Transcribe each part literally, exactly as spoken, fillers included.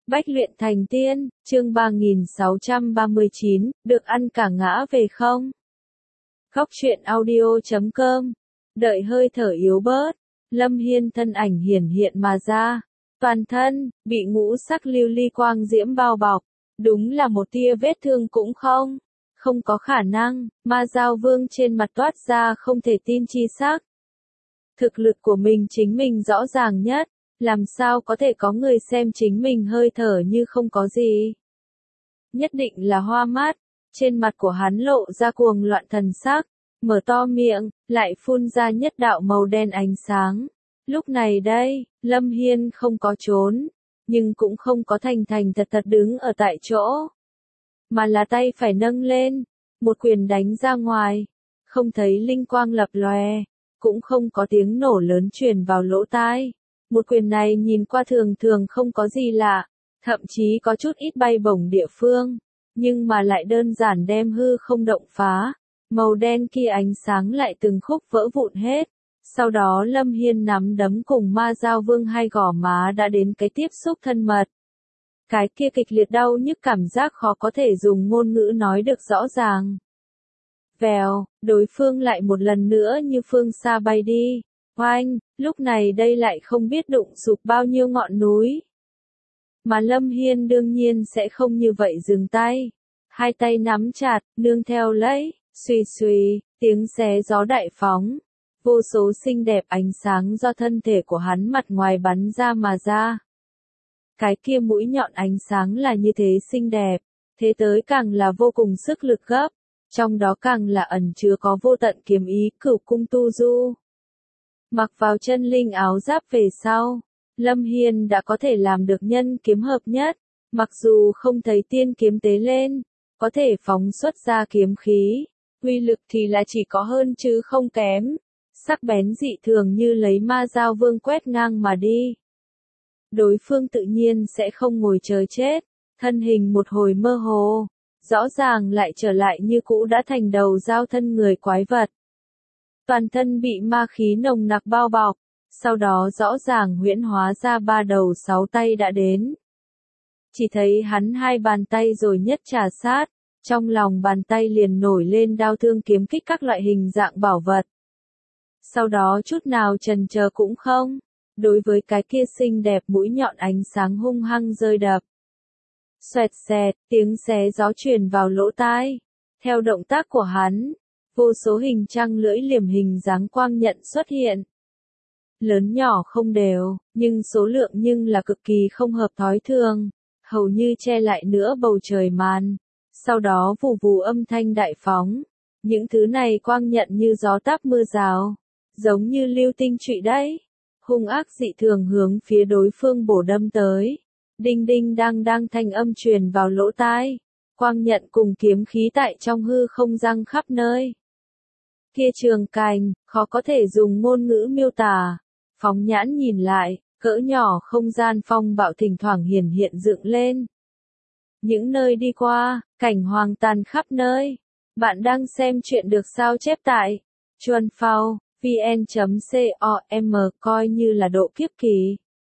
Bách luyện thành tiên, chương ba nghìn sáu trăm ba mươi chín, được ăn cả ngã về không? Góc truyện audio chấm com. Đợi hơi thở yếu bớt, Lâm Hiên thân ảnh hiển hiện mà ra. Toàn thân, bị ngũ sắc lưu ly quang diễm bao bọc. Đúng là một tia vết thương cũng không. Không có khả năng, Ma Dao Vương trên mặt toát ra không thể tin chi sắc. Thực lực của mình chính mình rõ ràng nhất. Làm sao có thể có người xem chính mình hơi thở như không có gì? Nhất định là hoa mắt. Trên mặt của hắn lộ ra cuồng loạn thần sắc, mở to miệng, lại phun ra nhất đạo màu đen ánh sáng. Lúc này đây, Lâm Hiên không có trốn, nhưng cũng không có thành thành thật thật đứng ở tại chỗ, mà là tay phải nâng lên, một quyền đánh ra ngoài, không thấy linh quang lập lòe, cũng không có tiếng nổ lớn truyền vào lỗ tai. Một quyền này nhìn qua thường thường không có gì lạ, thậm chí có chút ít bay bổng địa phương, nhưng mà lại đơn giản đem hư không động phá, màu đen kia ánh sáng lại từng khúc vỡ vụn hết. Sau đó Lâm Hiên nắm đấm cùng Ma Dao Vương hai gò má đã đến cái tiếp xúc thân mật. Cái kia kịch liệt đau nhức cảm giác khó có thể dùng ngôn ngữ nói được rõ ràng. Vèo, đối phương lại một lần nữa như phương xa bay đi. Oanh, lúc này đây lại không biết đụng sụp bao nhiêu ngọn núi. Mà Lâm Hiên đương nhiên sẽ không như vậy dừng tay. Hai tay nắm chặt, nương theo lấy, suy suy, tiếng xé gió đại phóng. Vô số xinh đẹp ánh sáng do thân thể của hắn mặt ngoài bắn ra mà ra. Cái kia mũi nhọn ánh sáng là như thế xinh đẹp, thế tới càng là vô cùng sức lực gấp. Trong đó càng là ẩn chứa có vô tận kiếm ý cửu cung tu du. Mặc vào chân linh áo giáp về sau, Lâm Hiên đã có thể làm được nhân kiếm hợp nhất, mặc dù không thấy tiên kiếm tế lên, có thể phóng xuất ra kiếm khí, uy lực thì là chỉ có hơn chứ không kém, sắc bén dị thường như lấy Ma Dao Vương quét ngang mà đi. Đối phương tự nhiên sẽ không ngồi chờ chết, thân hình một hồi mơ hồ, rõ ràng lại trở lại như cũ đã thành đầu dao thân người quái vật. Toàn thân bị ma khí nồng nặc bao bọc, sau đó rõ ràng huyễn hóa ra ba đầu sáu tay đã đến. Chỉ thấy hắn hai bàn tay rồi nhất trà sát, trong lòng bàn tay liền nổi lên đao thương kiếm kích các loại hình dạng bảo vật. Sau đó chút nào chần chờ cũng không, đối với cái kia xinh đẹp mũi nhọn ánh sáng hung hăng rơi đập. Xoẹt xẹt, tiếng xé gió truyền vào lỗ tai. Theo động tác của hắn, vô số hình trăng lưỡi liềm hình dáng quang nhận xuất hiện. Lớn nhỏ không đều, nhưng số lượng nhưng là cực kỳ không hợp thói thường, hầu như che lại nữa bầu trời màn. Sau đó vù vù âm thanh đại phóng, những thứ này quang nhận như gió táp mưa rào, giống như lưu tinh trụy đấy, hung ác dị thường hướng phía đối phương bổ đâm tới. Đinh đinh đang đang thanh âm truyền vào lỗ tai, quang nhận cùng kiếm khí tại trong hư không răng khắp nơi. Kia trường cành, khó có thể dùng ngôn ngữ miêu tả. Phóng nhãn nhìn lại, cỡ nhỏ không gian phong bạo thỉnh thoảng hiển hiện dựng lên. Những nơi đi qua, cảnh hoang tàn khắp nơi. Bạn đang xem chuyện được sao chép tại chuan phao vn chấm com coi như là độ kiếp kỳ.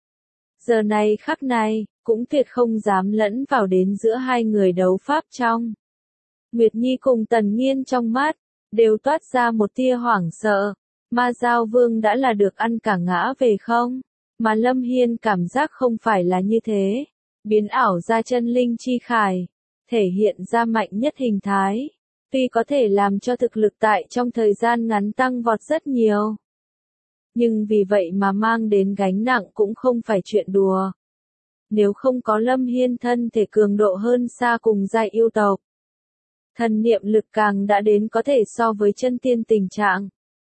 Giờ này khắc này, cũng tuyệt không dám lẫn vào đến giữa hai người đấu pháp trong. Nguyệt Nhi cùng Tần Nghiên trong mắt, đều toát ra một tia hoảng sợ. Ma Dao Vương đã là được ăn cả ngã về không? Mà Lâm Hiên cảm giác không phải là như thế. Biến ảo ra chân linh chi khải, thể hiện ra mạnh nhất hình thái. Tuy có thể làm cho thực lực tại trong thời gian ngắn tăng vọt rất nhiều. Nhưng vì vậy mà mang đến gánh nặng cũng không phải chuyện đùa. Nếu không có Lâm Hiên thân thể cường độ hơn xa cùng giai yêu tộc. Thần niệm lực càng đã đến có thể so với chân tiên tình trạng.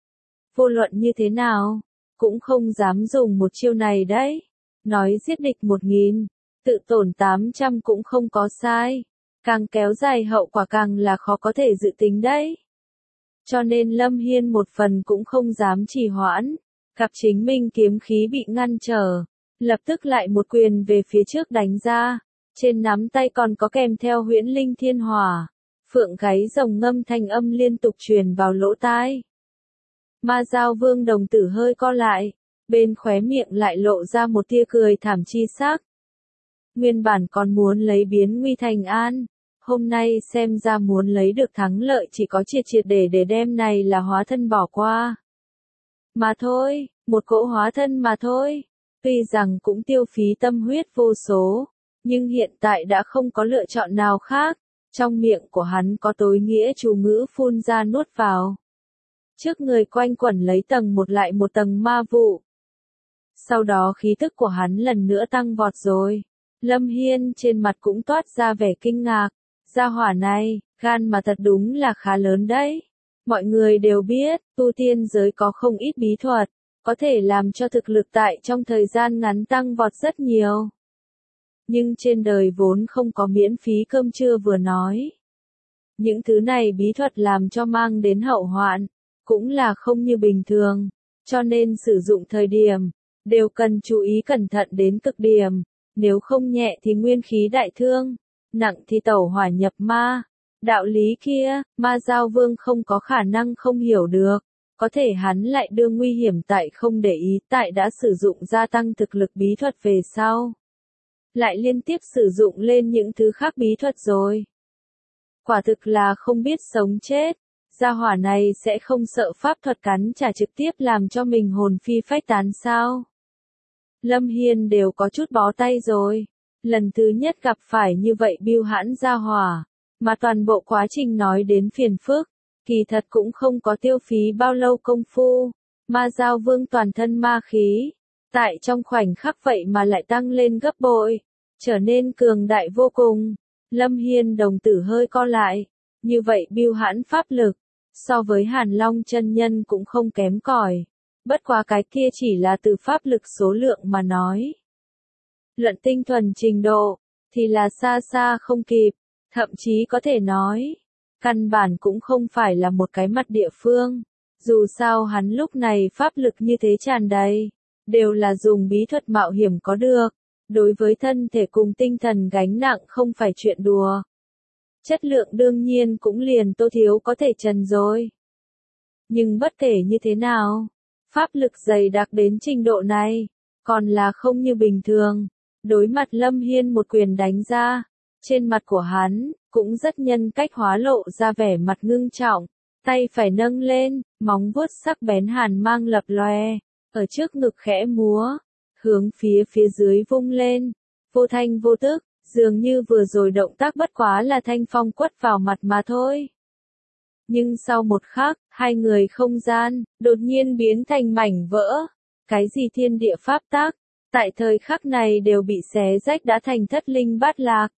Vô luận như thế nào, cũng không dám dùng một chiêu này đấy. Nói giết địch một nghìn, tự tổn tám trăm cũng không có sai. Càng kéo dài hậu quả càng là khó có thể dự tính đấy. Cho nên Lâm Hiên một phần cũng không dám trì hoãn. Gặp chính mình kiếm khí bị ngăn trở, lập tức lại một quyền về phía trước đánh ra. Trên nắm tay còn có kèm theo huyễn linh thiên hỏa. Phượng gáy rồng ngâm thanh âm liên tục truyền vào lỗ tai. Ma Dao Vương đồng tử hơi co lại, bên khóe miệng lại lộ ra một tia cười thảm chi sắc. Nguyên bản còn muốn lấy biến nguy thành an, hôm nay xem ra muốn lấy được thắng lợi chỉ có triệt triệt để để đem này là hóa thân bỏ qua. Mà thôi, một cỗ hóa thân mà thôi, tuy rằng cũng tiêu phí tâm huyết vô số, nhưng hiện tại đã không có lựa chọn nào khác, trong miệng của hắn có tối nghĩa chú ngữ phun ra nuốt vào. Trước người quanh quẩn lấy tầng một lại một tầng ma vụ. Sau đó khí tức của hắn lần nữa tăng vọt rồi. Lâm Hiên trên mặt cũng toát ra vẻ kinh ngạc. Gia hỏa này, gan mà thật đúng là khá lớn đấy. Mọi người đều biết, tu tiên giới có không ít bí thuật, có thể làm cho thực lực tại trong thời gian ngắn tăng vọt rất nhiều. Nhưng trên đời vốn không có miễn phí cơm trưa vừa nói. Những thứ này bí thuật làm cho mang đến hậu hoạn, cũng là không như bình thường, cho nên sử dụng thời điểm, đều cần chú ý cẩn thận đến cực điểm, nếu không nhẹ thì nguyên khí đại thương, nặng thì tẩu hỏa nhập ma. Đạo lý kia, Ma Giao Vương không có khả năng không hiểu được, có thể hắn lại đưa nguy hiểm tại không để ý tại đã sử dụng gia tăng thực lực bí thuật về sau. Lại liên tiếp sử dụng lên những thứ khác bí thuật rồi. Quả thực là không biết sống chết, gia hỏa này sẽ không sợ pháp thuật cắn trả trực tiếp làm cho mình hồn phi phách tán sao? Lâm Hiên đều có chút bó tay rồi, lần thứ nhất gặp phải như vậy bưu hãn gia hỏa. Mà toàn bộ quá trình nói đến phiền phức, kỳ thật cũng không có tiêu phí bao lâu công phu. Ma Giao Vương toàn thân ma khí, tại trong khoảnh khắc vậy mà lại tăng lên gấp bội, trở nên cường đại vô cùng. Lâm Hiên đồng tử hơi co lại, như vậy bưu hãn pháp lực, so với Hàn Long chân nhân cũng không kém cỏi. Bất quá cái kia chỉ là từ pháp lực số lượng mà nói. Luận tinh thuần trình độ, thì là xa xa không kịp. Thậm chí có thể nói, căn bản cũng không phải là một cái mặt địa phương. Dù sao hắn lúc này pháp lực như thế tràn đầy, đều là dùng bí thuật mạo hiểm có được. Đối với thân thể cùng tinh thần gánh nặng không phải chuyện đùa. Chất lượng đương nhiên cũng liền Tô Thiếu có thể trần rồi. Nhưng bất kể như thế nào, pháp lực dày đặc đến trình độ này, còn là không như bình thường. Đối mặt Lâm Hiên một quyền đánh ra. Trên mặt của hắn, cũng rất nhân cách hóa lộ ra vẻ mặt ngưng trọng, tay phải nâng lên, móng vuốt sắc bén hàn mang lập lòe, ở trước ngực khẽ múa, hướng phía phía dưới vung lên, vô thanh vô tức, dường như vừa rồi động tác bất quá là thanh phong quất vào mặt mà thôi. Nhưng sau một khắc, hai người không gian, đột nhiên biến thành mảnh vỡ, cái gì thiên địa pháp tắc, tại thời khắc này đều bị xé rách đã thành thất linh bát lạc.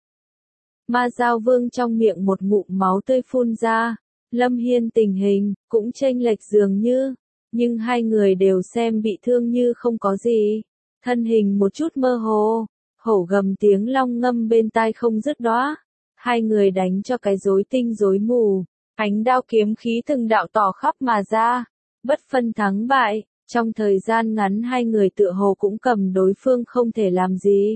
Ma Giao Vương trong miệng một ngụm máu tươi phun ra, Lâm Hiên tình hình, cũng chênh lệch dường như, nhưng hai người đều xem bị thương như không có gì, thân hình một chút mơ hồ, hổ gầm tiếng long ngâm bên tai không dứt đóa, hai người đánh cho cái rối tinh rối mù, ánh đao kiếm khí từng đạo tỏ khắp mà ra, bất phân thắng bại, trong thời gian ngắn hai người tựa hồ cũng cầm đối phương không thể làm gì.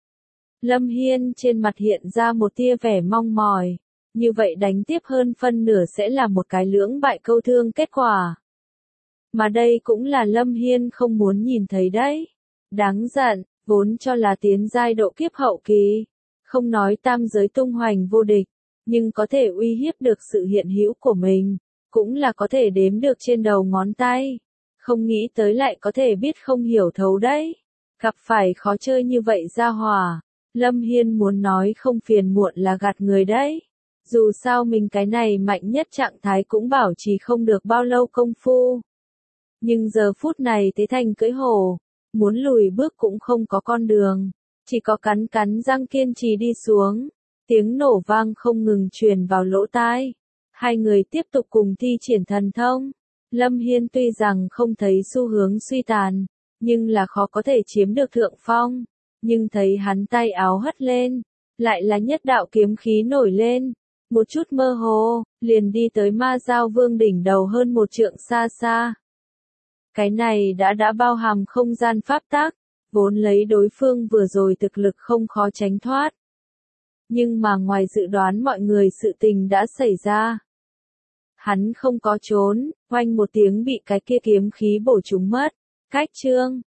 Lâm Hiên trên mặt hiện ra một tia vẻ mong mỏi, như vậy đánh tiếp hơn phân nửa sẽ là một cái lưỡng bại câu thương kết quả. Mà đây cũng là Lâm Hiên không muốn nhìn thấy đấy. Đáng giận, vốn cho là tiến giai độ kiếp hậu kỳ, không nói tam giới tung hoành vô địch, nhưng có thể uy hiếp được sự hiện hữu của mình, cũng là có thể đếm được trên đầu ngón tay. Không nghĩ tới lại có thể biết không hiểu thấu đấy. Gặp phải khó chơi như vậy ra hỏa. Lâm Hiên muốn nói không phiền muộn là gạt người đấy. Dù sao mình cái này mạnh nhất trạng thái cũng bảo trì không được bao lâu công phu. Nhưng giờ phút này thế thành cưỡi hổ, muốn lùi bước cũng không có con đường, chỉ có cắn cắn răng kiên trì đi xuống. Tiếng nổ vang không ngừng truyền vào lỗ tai. Hai người tiếp tục cùng thi triển thần thông. Lâm Hiên tuy rằng không thấy xu hướng suy tàn, nhưng là khó có thể chiếm được thượng phong. Nhưng thấy hắn tay áo hất lên, lại là nhất đạo kiếm khí nổi lên, một chút mơ hồ, liền đi tới Ma Giao Vương đỉnh đầu hơn một trượng xa xa. Cái này đã đã bao hàm không gian pháp tắc, vốn lấy đối phương vừa rồi thực lực không khó tránh thoát. Nhưng mà ngoài dự đoán mọi người sự tình đã xảy ra. Hắn không có trốn, oanh một tiếng bị cái kia kiếm khí bổ trúng mất, cách chương.